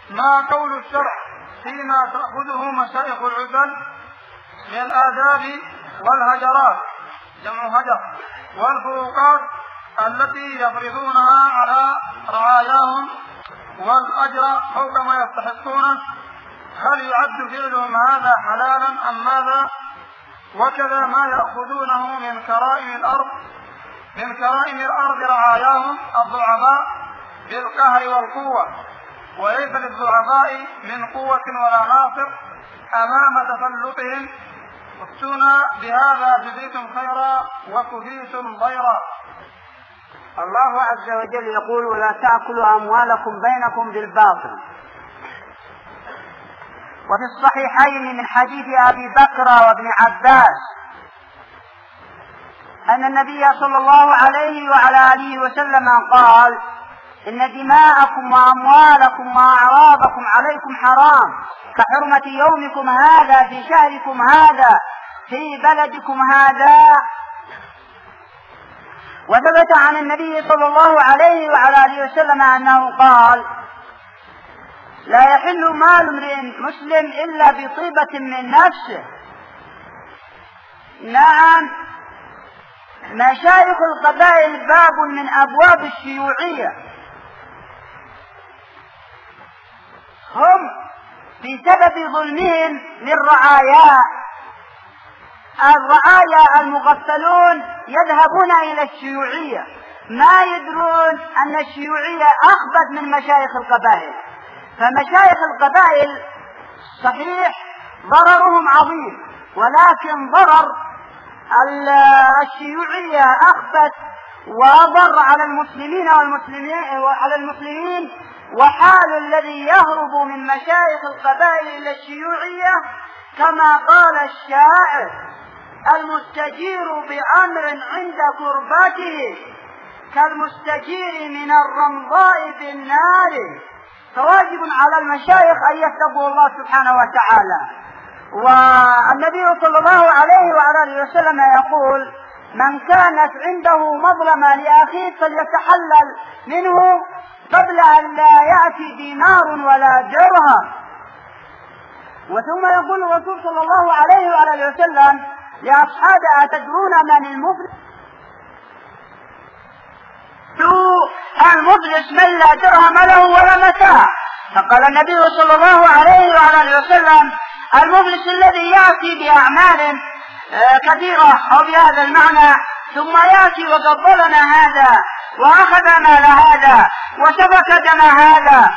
ما قول الشرع فيما تأخذه مشايخ العزل من الآداب والهجرات جمع هجر والفروقات التي يفرضونها على رعاياهم والأجر فوق ما يستحقونه؟ هل يعد فعلهم هذا حلالا أم ماذا؟ وكذا ما يأخذونه من كرائم الأرض رعاياهم الضعفاء بالقهر والقوة، وليس للضعفاء من قوة ولا ناصر أمام تسلطهم. افتونا بهذا جزيتم خيرا وكفيتم ضيرا. الله عز وجل يقول: ولا تأكلوا أموالكم بينكم بالباطل. وفي الصحيحين من حديث أبي بكر وابن عباس أن النبي صلى الله عليه وعلى آله وسلم قال: إن دماءكم وأموالكم وأعراضكم عليكم حرام كحرمة يومكم هذا في شهركم هذا في بلدكم هذا. وثبت عن النبي صلى الله عليه وعلى آله وسلم أنه قال: لا يحل مال امرئ مسلم إلا بطيبة من نفسه. نعم، مشايخ القبائل باب من أبواب الشيوعية، هم بسبب ظلمهم للرعايا، الرعايا المغفلون يذهبون إلى الشيوعية، ما يدرون أن الشيوعية أخبث من مشايخ القبائل. فمشايخ القبائل صحيح ضررهم عظيم، ولكن ضرر الشيوعية أخبث وضر على المسلمين. وحال الذي يهرب من مشايخ القبائل إلى الشيوعية كما قال الشاعر: المستجير بأمر عند كربته كالمستجير من الرمضاء بالنار. فواجب على المشايخ أن يتقوا الله سبحانه وتعالى. والنبي صلى الله عليه وعلى آله وسلم يقول: من كانت عنده مظلمة لأخيه فليتحلل منه قبل أن لا يأتي دينار ولا درهم. وثم يقول الرسول صلى الله عليه وعلى آله وسلم لأصحابه: أتدرون من المفلس؟ المفلس من لا درهم له ولا متاع. فقال النبي صلى الله عليه وعلى آله وسلم: المفلس الذي يأتي بأعمال كثيرة أو بهذا المعنى ثم يأتي وقد ظلم هذا وأخذ مال هذا وسفك دم هذا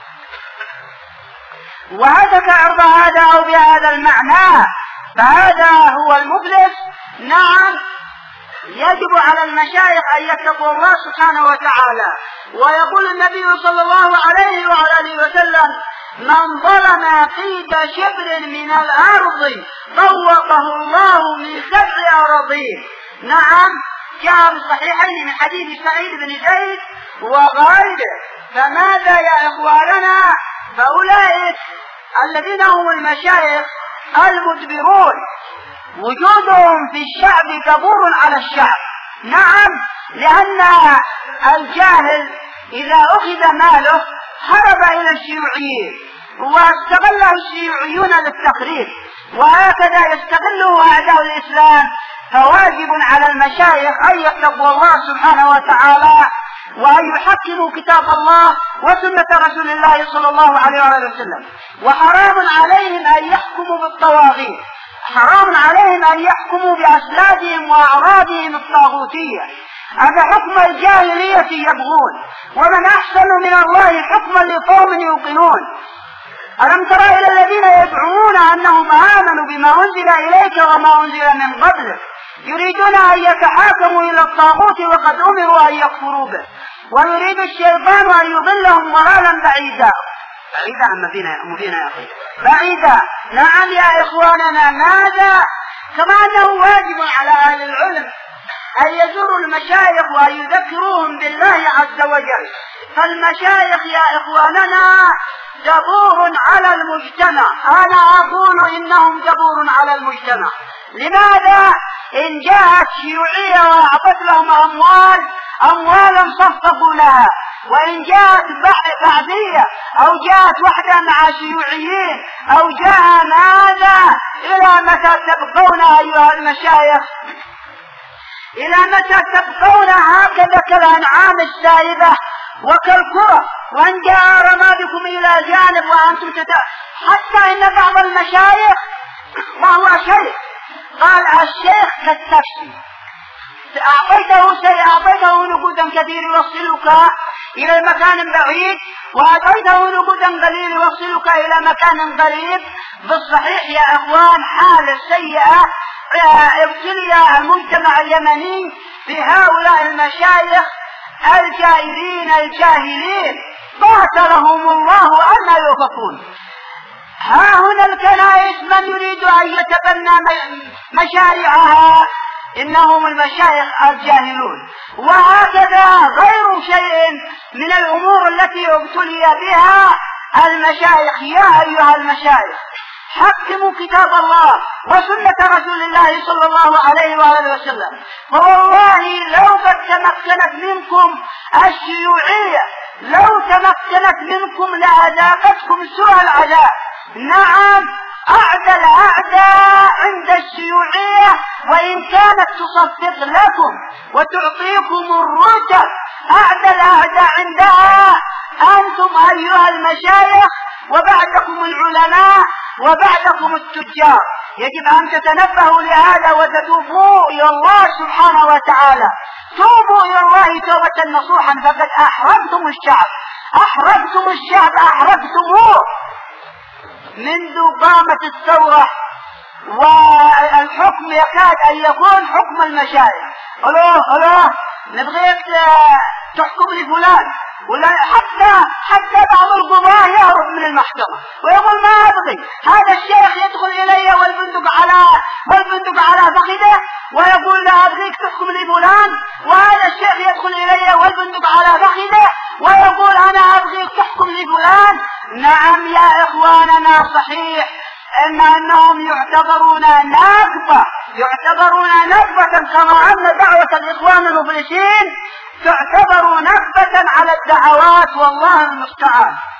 وهتك عرض هذا أو بهذا المعنى، فهذا هو المفلس. نعم، يجب على المشايخ أن يتقوا الله سبحانه وتعالى. ويقول النبي صلى الله عليه وعلى آله وسلم: من ظلم قيد شبر من الأرض طوقه الله من 7 أراضين. نعم، جاء بالصحيحين من حديث سعيد بن زيد وغيره. فماذا يا إخواننا؟ فأولئك الذين هم المشايخ المدبرون وجودهم في الشعب كبور على الشعب. نعم، لأن الجاهل إذا أخذ ماله هرب إلى الشيوعيين واستغله الشيوعيون للتخريب، وهكذا يستغله أعداء الإسلام. فواجب على المشايخ أن يتقوا الله سبحانه وتعالى وأن يحكموا كتاب الله وسنة رسول الله صلى الله عليه وسلم. وحرام عليهم أن يحكموا بالطواغيت، حرام عليهم أن يحكموا بأسلافهم وأعراضهم الطاغوتية. هذا حكم الجاهلية يبغون، ومن أحسن من الله حكما لقوم يوقنون. ألم تر إلى الذين يدعون أنهم آمنوا بما أنزل إليك وما أنزل من قبلك يريدون أن يتحاكموا إلى الطاغوت وقد أمروا أن يكفروا به، ويريد الشيطان أن يضلهم ضلالا بعيدا مبينا يا أخي بعيدا. نعم يا إخواننا، ماذا؟ كما أنه واجب على أهل العلم أن يزوروا المشايخ وأن يذكروهم بالله عز وجل. فالمشايخ يا إخواننا جبور على المجتمع. أنا أقول إنهم جبور على المجتمع. لماذا؟ إن جاءت شيوعية وأعطت لهم أموالا صفقوا لها، وإن جاءت بعثية أو جاءت وحدة مع شيوعيين أو جاء ماذا؟ إلى متى تبقون أيها المشايخ؟ إلى متى تبقون هكذا كالأنعام السائبة وكالكرة، وإن جاء رمادكم إلى جانب وأنتم حتى إن بعض المشايخ وهو شيخ قال الشيخ كالتاكسي، أعطيته نقودا كثير يوصلك إلى مكان بعيد وأعطيته نقودا قليل يوصلك إلى مكان قريب. بالصحيح يا أخوان حالة سيئة ابتلي المجتمع اليمني بهؤلاء المشايخ الجائرين الجاهلين قاتلهم الله أن يوفقون. ها هنا الكنائس من يريد أن يتبنى مشاريعها إنهم المشايخ الجاهلون. وهكذا غير شيء من الأمور التي ابتلي بها المشايخ. يا أيها المشايخ حكموا كتاب الله وسنة رسول الله صلى الله عليه وآله وسلم، فوالله لو قد تمكنت منكم الشيوعية لو تمكنت منكم لأذاقتكم سوء العذاب. نعم أعدى الأعداء عند الشيوعية وإن كانت تصفق لكم وتعطيكم الرتب، أعدى الأعداء عندها أنتم أيها المشايخ وبعدكم العلماء وبعدكم التجار. يجب أن تتنبهوا لهذا وتتوبوا إلى الله سبحانه وتعالى. توبوا إلى الله توبة نصوحا، فقد أحرجتم الشعب أحرجتموه منذ قامت الثورة، والحكم يكاد أن يكون حكم المشايخ. الله نبغيك تحكم لفلان، ولا حتى بعض القضاة يهرب من المحكمة ويقول ما أبغي. هذا الشيخ يدخل إلي والبندق على فخذه ويقول لا أبغيك تحكم لفلان، وهذا الشيخ يدخل إلي والبندق على فخذه ويقول أنا أبغيك تحكم لفلان. نعم يا إخواننا صحيح أنهم يعتبرون نكبة كما أن دعوة الإخوان المفلسين تعتبر نكبة على الدعوات، والله المستعان.